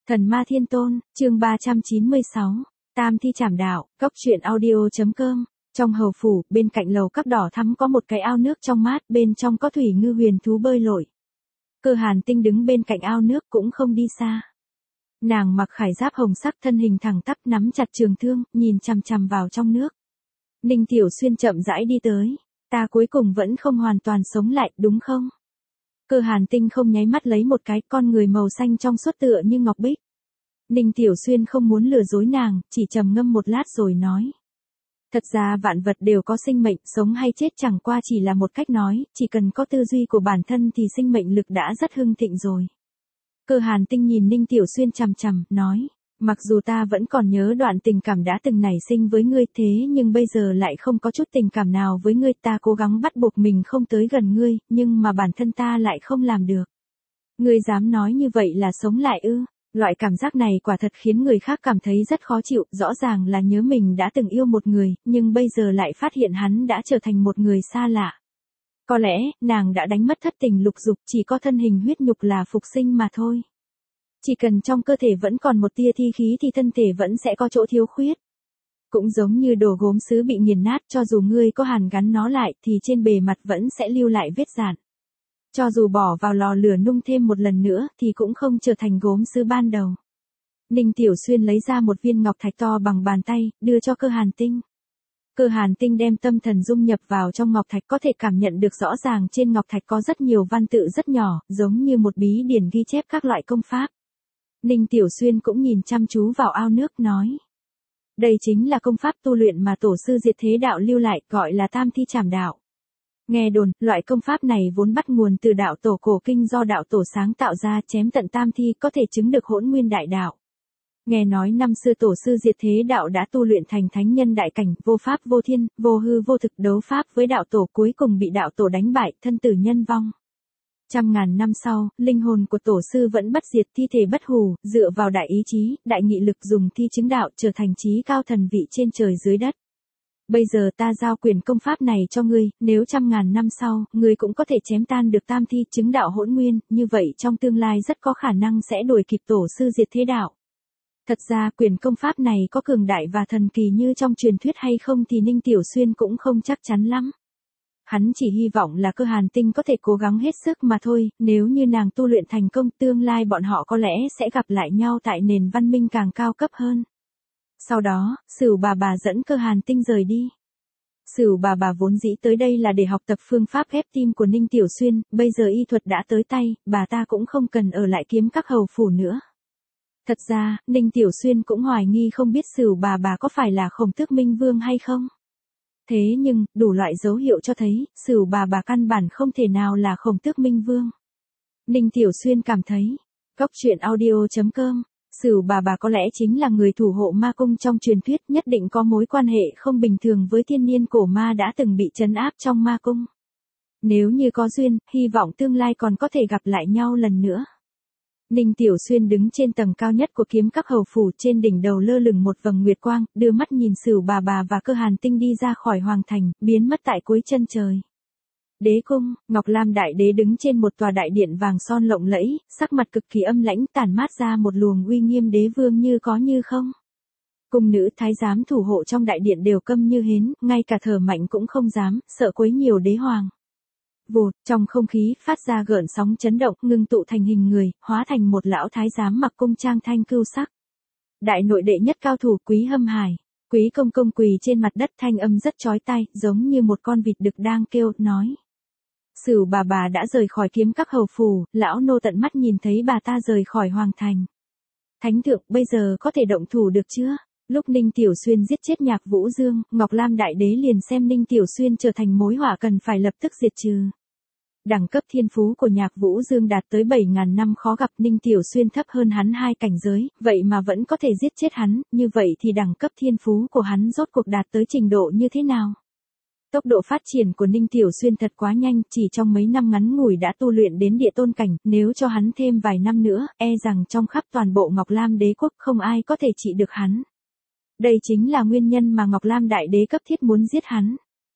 Thần Ma Thiên Tôn, chương 396, Tam Thi Trảm Đạo, Cốc truyện audio.com. Trong hầu phủ, bên cạnh lầu các đỏ thắm có một cái ao nước trong mát, bên trong có thủy ngư huyền thú bơi lội. Cơ Hàn Tinh đứng bên cạnh ao nước cũng không đi xa. Nàng mặc khải giáp hồng sắc, thân hình thẳng tắp, nắm chặt trường thương, nhìn chằm chằm vào trong nước. Ninh Tiểu Xuyên chậm rãi đi tới. Ta cuối cùng vẫn không hoàn toàn sống lại, đúng không? Cơ Hàn Tinh không nháy mắt lấy một cái, con người màu xanh trong suốt tựa như ngọc bích. Ninh Tiểu Xuyên không muốn lừa dối nàng, chỉ trầm ngâm một lát rồi nói. Thật ra vạn vật đều có sinh mệnh, sống hay chết chẳng qua chỉ là một cách nói, chỉ cần có tư duy của bản thân thì sinh mệnh lực đã rất hưng thịnh rồi. Cơ Hàn Tinh nhìn Ninh Tiểu Xuyên chằm chằm, nói. Mặc dù ta vẫn còn nhớ đoạn tình cảm đã từng nảy sinh với ngươi, thế nhưng bây giờ lại không có chút tình cảm nào với ngươi. Ta cố gắng bắt buộc mình không tới gần ngươi, nhưng mà bản thân ta lại không làm được. Ngươi dám nói như vậy là sống lại ư? Loại cảm giác này quả thật khiến người khác cảm thấy rất khó chịu. Rõ ràng là nhớ mình đã từng yêu một người, nhưng bây giờ lại phát hiện hắn đã trở thành một người xa lạ. Có lẽ, nàng đã đánh mất thất tình lục dục, chỉ có thân hình huyết nhục là phục sinh mà thôi. Chỉ cần trong cơ thể vẫn còn một tia thi khí thì thân thể vẫn sẽ có chỗ thiếu khuyết. Cũng giống như đồ gốm sứ bị nghiền nát, cho dù ngươi có hàn gắn nó lại thì trên bề mặt vẫn sẽ lưu lại vết rạn. Cho dù bỏ vào lò lửa nung thêm một lần nữa thì cũng không trở thành gốm sứ ban đầu. Ninh Tiểu Xuyên lấy ra một viên ngọc thạch to bằng bàn tay, đưa cho Cơ Hàn Tinh. Cơ Hàn Tinh đem tâm thần dung nhập vào trong ngọc thạch, có thể cảm nhận được rõ ràng trên ngọc thạch có rất nhiều văn tự rất nhỏ, giống như một bí điển ghi chép các loại công pháp. Ninh Tiểu Xuyên cũng nhìn chăm chú vào ao nước, nói. Đây chính là công pháp tu luyện mà tổ sư Diệt Thế Đạo lưu lại, gọi là Tam Thi Trảm Đạo. Nghe đồn, loại công pháp này vốn bắt nguồn từ đạo tổ cổ kinh do đạo tổ sáng tạo ra, chém tận tam thi có thể chứng được hỗn nguyên đại đạo. Nghe nói năm xưa tổ sư Diệt Thế Đạo đã tu luyện thành thánh nhân đại cảnh, vô pháp vô thiên, vô hư vô thực, đấu pháp với đạo tổ, cuối cùng bị đạo tổ đánh bại, thân tử nhân vong. Trăm ngàn năm sau, linh hồn của tổ sư vẫn bất diệt, thi thể bất hủ, dựa vào đại ý chí, đại nghị lực dùng thi chứng đạo, trở thành chí cao thần vị trên trời dưới đất. Bây giờ ta giao quyền công pháp này cho ngươi, nếu trăm ngàn năm sau, ngươi cũng có thể chém tan được tam thi, chứng đạo hỗn nguyên, như vậy trong tương lai rất có khả năng sẽ đuổi kịp tổ sư Diệt Thế Đạo. Thật ra quyền công pháp này có cường đại và thần kỳ như trong truyền thuyết hay không thì Ninh Tiểu Xuyên cũng không chắc chắn lắm. Hắn chỉ hy vọng là Cơ Hàn Tinh có thể cố gắng hết sức mà thôi, nếu như nàng tu luyện thành công, tương lai bọn họ có lẽ sẽ gặp lại nhau tại nền văn minh càng cao cấp hơn. Sau đó, Sửu bà dẫn Cơ Hàn Tinh rời đi. Sửu bà vốn dĩ tới đây là để học tập phương pháp ghép tim của Ninh Tiểu Xuyên, bây giờ y thuật đã tới tay, bà ta cũng không cần ở lại kiếm các hầu phủ nữa. Thật ra, Ninh Tiểu Xuyên cũng hoài nghi không biết Sửu bà có phải là Khổng Tước Minh Vương hay không. Thế nhưng, đủ loại dấu hiệu cho thấy, Sửu bà căn bản không thể nào là Khổng Tước Minh Vương. Ninh Tiểu Xuyên cảm thấy, Cốc truyện audio.com, Sửu bà có lẽ chính là người thủ hộ ma cung trong truyền thuyết, nhất định có mối quan hệ không bình thường với thiên niên cổ ma đã từng bị trấn áp trong ma cung. Nếu như có duyên, hy vọng tương lai còn có thể gặp lại nhau lần nữa. Ninh Tiểu Xuyên đứng trên tầng cao nhất của kiếm các hầu phủ, trên đỉnh đầu lơ lửng một vầng nguyệt quang, đưa mắt nhìn Sửu bà và Cơ Hàn Tinh đi ra khỏi hoàng thành, biến mất tại cuối chân trời. Đế cung, Ngọc Lam Đại Đế đứng trên một tòa đại điện vàng son lộng lẫy, sắc mặt cực kỳ âm lãnh, tản mát ra một luồng uy nghiêm đế vương như có như không. Cung nữ thái giám thủ hộ trong đại điện đều câm như hến, ngay cả thở mạnh cũng không dám, sợ quấy nhiều đế hoàng. Vụt, trong không khí phát ra gợn sóng chấn động, ngưng tụ thành hình người, hóa thành một lão thái giám mặc cung trang thanh cưu sắc. Đại nội đệ nhất cao thủ Quý Hâm Hải, Quý công công quỳ trên mặt đất, thanh âm rất chói tai, giống như một con vịt đực đang kêu, nói. Sửu bà đã rời khỏi kiếm các hầu phủ, lão nô tận mắt nhìn thấy bà ta rời khỏi hoàng thành. Thánh thượng, bây giờ có thể động thủ được chưa? Lúc Ninh Tiểu Xuyên giết chết Nhạc Vũ Dương, Ngọc Lam Đại Đế liền xem Ninh Tiểu Xuyên trở thành mối họa cần phải lập tức diệt trừ. Đẳng cấp thiên phú của Nhạc Vũ Dương đạt tới 7.000 năm khó gặp, Ninh Tiểu Xuyên thấp hơn hắn 2 cảnh giới, vậy mà vẫn có thể giết chết hắn, như vậy thì đẳng cấp thiên phú của hắn rốt cuộc đạt tới trình độ như thế nào? Tốc độ phát triển của Ninh Tiểu Xuyên thật quá nhanh, chỉ trong mấy năm ngắn ngủi đã tu luyện đến địa tôn cảnh, nếu cho hắn thêm vài năm nữa, e rằng trong khắp toàn bộ Ngọc Lam Đế quốc không ai có thể trị được hắn. Đây chính là nguyên nhân mà Ngọc Lam Đại Đế cấp thiết muốn giết hắn.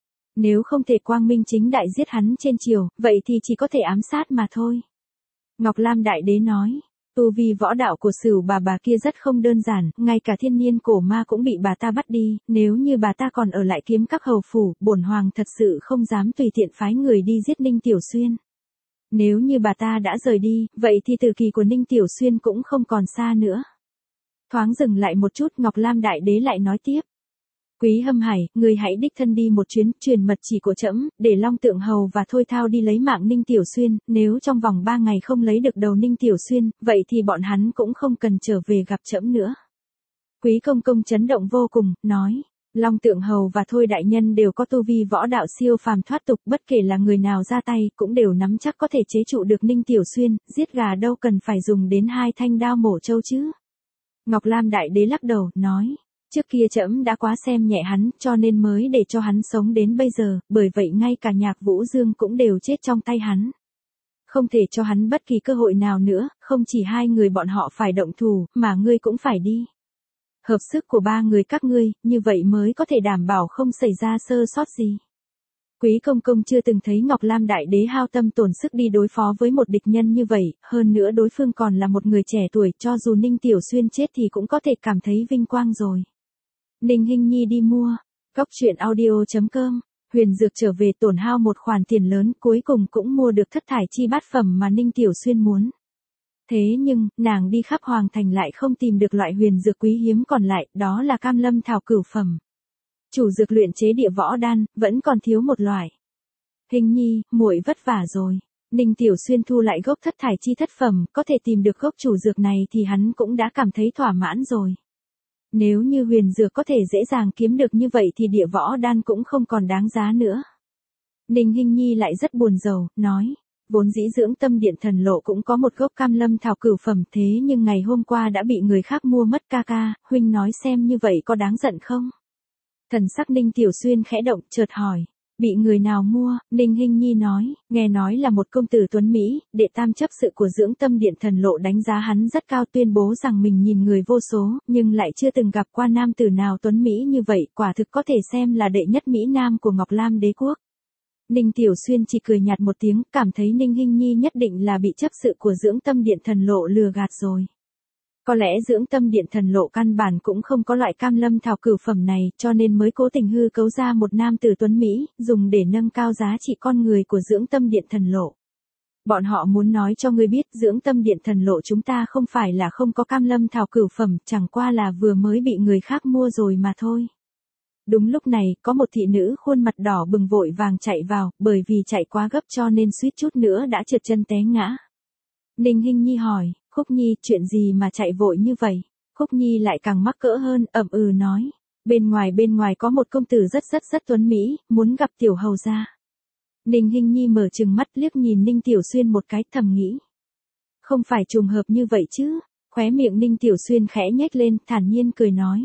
Nếu không thể quang minh chính đại giết hắn trên triều, vậy thì chỉ có thể ám sát mà thôi. Ngọc Lam Đại Đế nói, Tu vi võ đạo của Sửu bà kia rất không đơn giản, ngay cả thiên niên cổ ma cũng bị bà ta bắt đi, nếu như bà ta còn ở lại kiếm các hầu phủ, bổn hoàng thật sự không dám tùy tiện phái người đi giết Ninh Tiểu Xuyên. Nếu như bà ta đã rời đi, vậy thì tử kỳ của Ninh Tiểu Xuyên cũng không còn xa nữa. Thoáng dừng lại một chút, Ngọc Lam Đại Đế lại nói tiếp. Quý Hâm Hải, người hãy đích thân đi một chuyến, truyền mật chỉ của trẫm, để Long Tượng Hầu và Thôi Thao đi lấy mạng Ninh Tiểu Xuyên, nếu trong vòng 3 ngày không lấy được đầu Ninh Tiểu Xuyên, vậy thì bọn hắn cũng không cần trở về gặp trẫm nữa. Quý Công Công chấn động vô cùng, nói, Long Tượng Hầu và Thôi đại nhân đều có tu vi võ đạo siêu phàm thoát tục, bất kể là người nào ra tay, cũng đều nắm chắc có thể chế trụ được Ninh Tiểu Xuyên, giết gà đâu cần phải dùng đến 2 thanh đao mổ trâu chứ. Ngọc Lam Đại Đế lắc đầu, nói, trước kia trẫm đã quá xem nhẹ hắn, cho nên mới để cho hắn sống đến bây giờ, bởi vậy ngay cả Nhạc Vũ Dương cũng đều chết trong tay hắn. Không thể cho hắn bất kỳ cơ hội nào nữa, không chỉ 2 người bọn họ phải động thủ, mà ngươi cũng phải đi. Hợp sức của 3 người các ngươi, như vậy mới có thể đảm bảo không xảy ra sơ sót gì. Quý Công Công chưa từng thấy Ngọc Lam Đại Đế hao tâm tổn sức đi đối phó với một địch nhân như vậy, hơn nữa đối phương còn là một người trẻ tuổi, cho dù Ninh Tiểu Xuyên chết thì cũng có thể cảm thấy vinh quang rồi. Ninh Hinh Nhi đi mua. Cóc truyện audio.com. Huyền Dược trở về tổn hao một khoản tiền lớn, cuối cùng cũng mua được thất thải chi bát phẩm mà Ninh Tiểu Xuyên muốn. Thế nhưng, nàng đi khắp Hoàng Thành lại không tìm được loại huyền dược quý hiếm còn lại, đó là cam lâm thảo cửu phẩm. Chủ dược luyện chế địa võ đan, vẫn còn thiếu một loại. Hình Nhi, muội vất vả rồi. Ninh Tiểu Xuyên thu lại gốc thất thải chi thất phẩm, có thể tìm được gốc chủ dược này thì hắn cũng đã cảm thấy thỏa mãn rồi. Nếu như huyền dược có thể dễ dàng kiếm được như vậy thì địa võ đan cũng không còn đáng giá nữa. Ninh Hinh Nhi lại rất buồn rầu, nói, vốn dĩ Dưỡng Tâm Điện Thần Lộ cũng có một gốc cam lâm thảo cửu phẩm, thế nhưng ngày hôm qua đã bị người khác mua mất. Ca, huynh nói xem như vậy có đáng giận không? Thần sắc Ninh Tiểu Xuyên khẽ động, chợt hỏi, bị người nào mua? Ninh Hinh Nhi nói, nghe nói là một công tử tuấn Mỹ, đệ tam chấp sự của Dưỡng Tâm Điện Thần Lộ đánh giá hắn rất cao, tuyên bố rằng mình nhìn người vô số, nhưng lại chưa từng gặp qua nam tử nào tuấn Mỹ như vậy, quả thực có thể xem là đệ nhất Mỹ Nam của Ngọc Lam Đế Quốc. Ninh Tiểu Xuyên chỉ cười nhạt một tiếng, cảm thấy Ninh Hinh Nhi nhất định là bị chấp sự của Dưỡng Tâm Điện Thần Lộ lừa gạt rồi. Có lẽ Dưỡng Tâm Điện Thần Lộ căn bản cũng không có loại cam lâm thảo cửu phẩm này, cho nên mới cố tình hư cấu ra một nam tử tuấn Mỹ, dùng để nâng cao giá trị con người của Dưỡng Tâm Điện Thần Lộ. Bọn họ muốn nói cho ngươi biết, Dưỡng Tâm Điện Thần Lộ chúng ta không phải là không có cam lâm thảo cửu phẩm, chẳng qua là vừa mới bị người khác mua rồi mà thôi. Đúng lúc này, có một thị nữ khuôn mặt đỏ bừng vội vàng chạy vào, bởi vì chạy quá gấp cho nên suýt chút nữa đã trượt chân té ngã. Ninh Hinh Nhi hỏi, Khúc Nhi, chuyện gì mà chạy vội như vậy? Khúc Nhi lại càng mắc cỡ hơn, nói, bên ngoài có một công tử rất tuấn Mỹ, muốn gặp tiểu hầu gia. Ninh Hinh Nhi mở trừng mắt liếc nhìn Ninh Tiểu Xuyên một cái, thầm nghĩ. Không phải trùng hợp như vậy chứ? Khóe miệng Ninh Tiểu Xuyên khẽ nhếch lên, thản nhiên cười nói.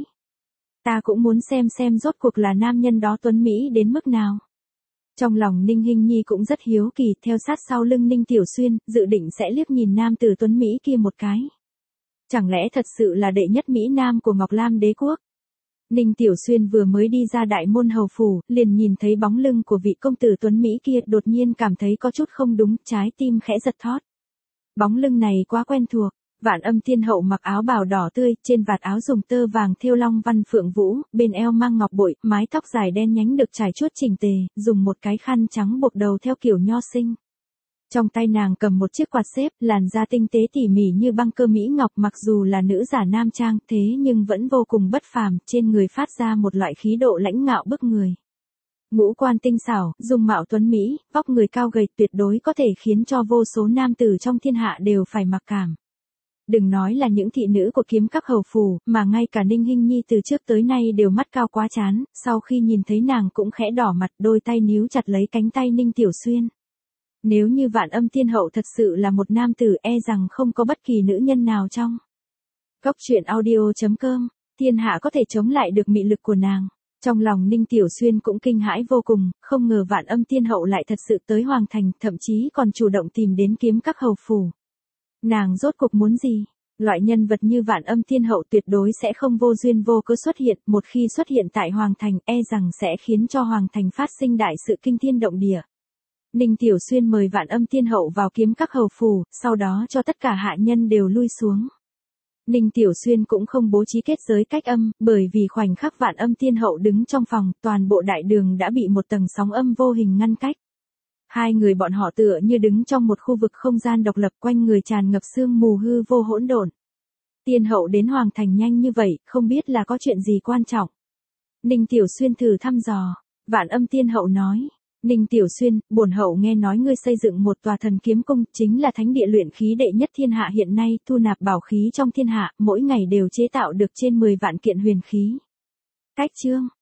Ta cũng muốn xem rốt cuộc là nam nhân đó tuấn Mỹ đến mức nào. Trong lòng Ninh Hinh Nhi cũng rất hiếu kỳ, theo sát sau lưng Ninh Tiểu Xuyên, dự định sẽ liếc nhìn nam tử tuấn Mỹ kia một cái. Chẳng lẽ thật sự là đệ nhất Mỹ Nam của Ngọc Lam Đế Quốc? Ninh Tiểu Xuyên vừa mới đi ra đại môn hầu phủ, liền nhìn thấy bóng lưng của vị công tử tuấn Mỹ kia, đột nhiên cảm thấy có chút không đúng, trái tim khẽ giật thót. Bóng lưng này quá quen thuộc. Vạn Âm Thiên Hậu mặc áo bào đỏ tươi, trên vạt áo dùng tơ vàng thêu long văn phượng vũ, bên eo mang ngọc bội, mái tóc dài đen nhánh được trải chuốt chỉnh tề, dùng một cái khăn trắng buộc đầu theo kiểu nho sinh. Trong tay nàng cầm một chiếc quạt xếp, làn da tinh tế tỉ mỉ như băng cơ mỹ ngọc, mặc dù là nữ giả nam trang, thế nhưng vẫn vô cùng bất phàm, trên người phát ra một loại khí độ lãnh ngạo bức người. Ngũ quan tinh xảo, dung mạo tuấn Mỹ, vóc người cao gầy, tuyệt đối có thể khiến cho vô số nam tử trong thiên hạ đều phải mặc cảm. Đừng nói là những thị nữ của kiếm các hầu phủ, mà ngay cả Ninh Hinh Nhi từ trước tới nay đều mắt cao quá chán, sau khi nhìn thấy nàng cũng khẽ đỏ mặt, đôi tay níu chặt lấy cánh tay Ninh Tiểu Xuyên. Nếu như Vạn Âm Thiên Hậu thật sự là một nam tử, e rằng không có bất kỳ nữ nhân nào trong Cóc truyện audio.com, thiên hạ có thể chống lại được mị lực của nàng. Trong lòng Ninh Tiểu Xuyên cũng kinh hãi vô cùng, không ngờ Vạn Âm Thiên Hậu lại thật sự tới Hoàng Thành, thậm chí còn chủ động tìm đến kiếm các hầu phủ. Nàng rốt cuộc muốn gì? Loại nhân vật như Vạn Âm Thiên Hậu tuyệt đối sẽ không vô duyên vô cớ xuất hiện, một khi xuất hiện tại Hoàng Thành, e rằng sẽ khiến cho Hoàng Thành phát sinh đại sự kinh thiên động địa. Ninh Tiểu Xuyên mời Vạn Âm Tiên Hậu vào kiếm các hầu phủ, sau đó cho tất cả hạ nhân đều lui xuống. Ninh Tiểu Xuyên cũng không bố trí kết giới cách âm, bởi vì khoảnh khắc Vạn Âm Tiên Hậu đứng trong phòng, toàn bộ đại đường đã bị một tầng sóng âm vô hình ngăn cách. Hai người bọn họ tựa như đứng trong một khu vực không gian độc lập, quanh người tràn ngập sương mù hư vô hỗn độn. Tiên hậu đến hoàng thành nhanh như vậy, không biết là có chuyện gì quan trọng. Ninh Tiểu Xuyên thử thăm dò. Vạn Âm Tiên Hậu nói. Ninh Tiểu Xuyên, bổn hậu nghe nói ngươi xây dựng một tòa thần kiếm cung, chính là thánh địa luyện khí đệ nhất thiên hạ hiện nay, thu nạp bảo khí trong thiên hạ, mỗi ngày đều chế tạo được trên 10 vạn kiện huyền khí. Cách chương.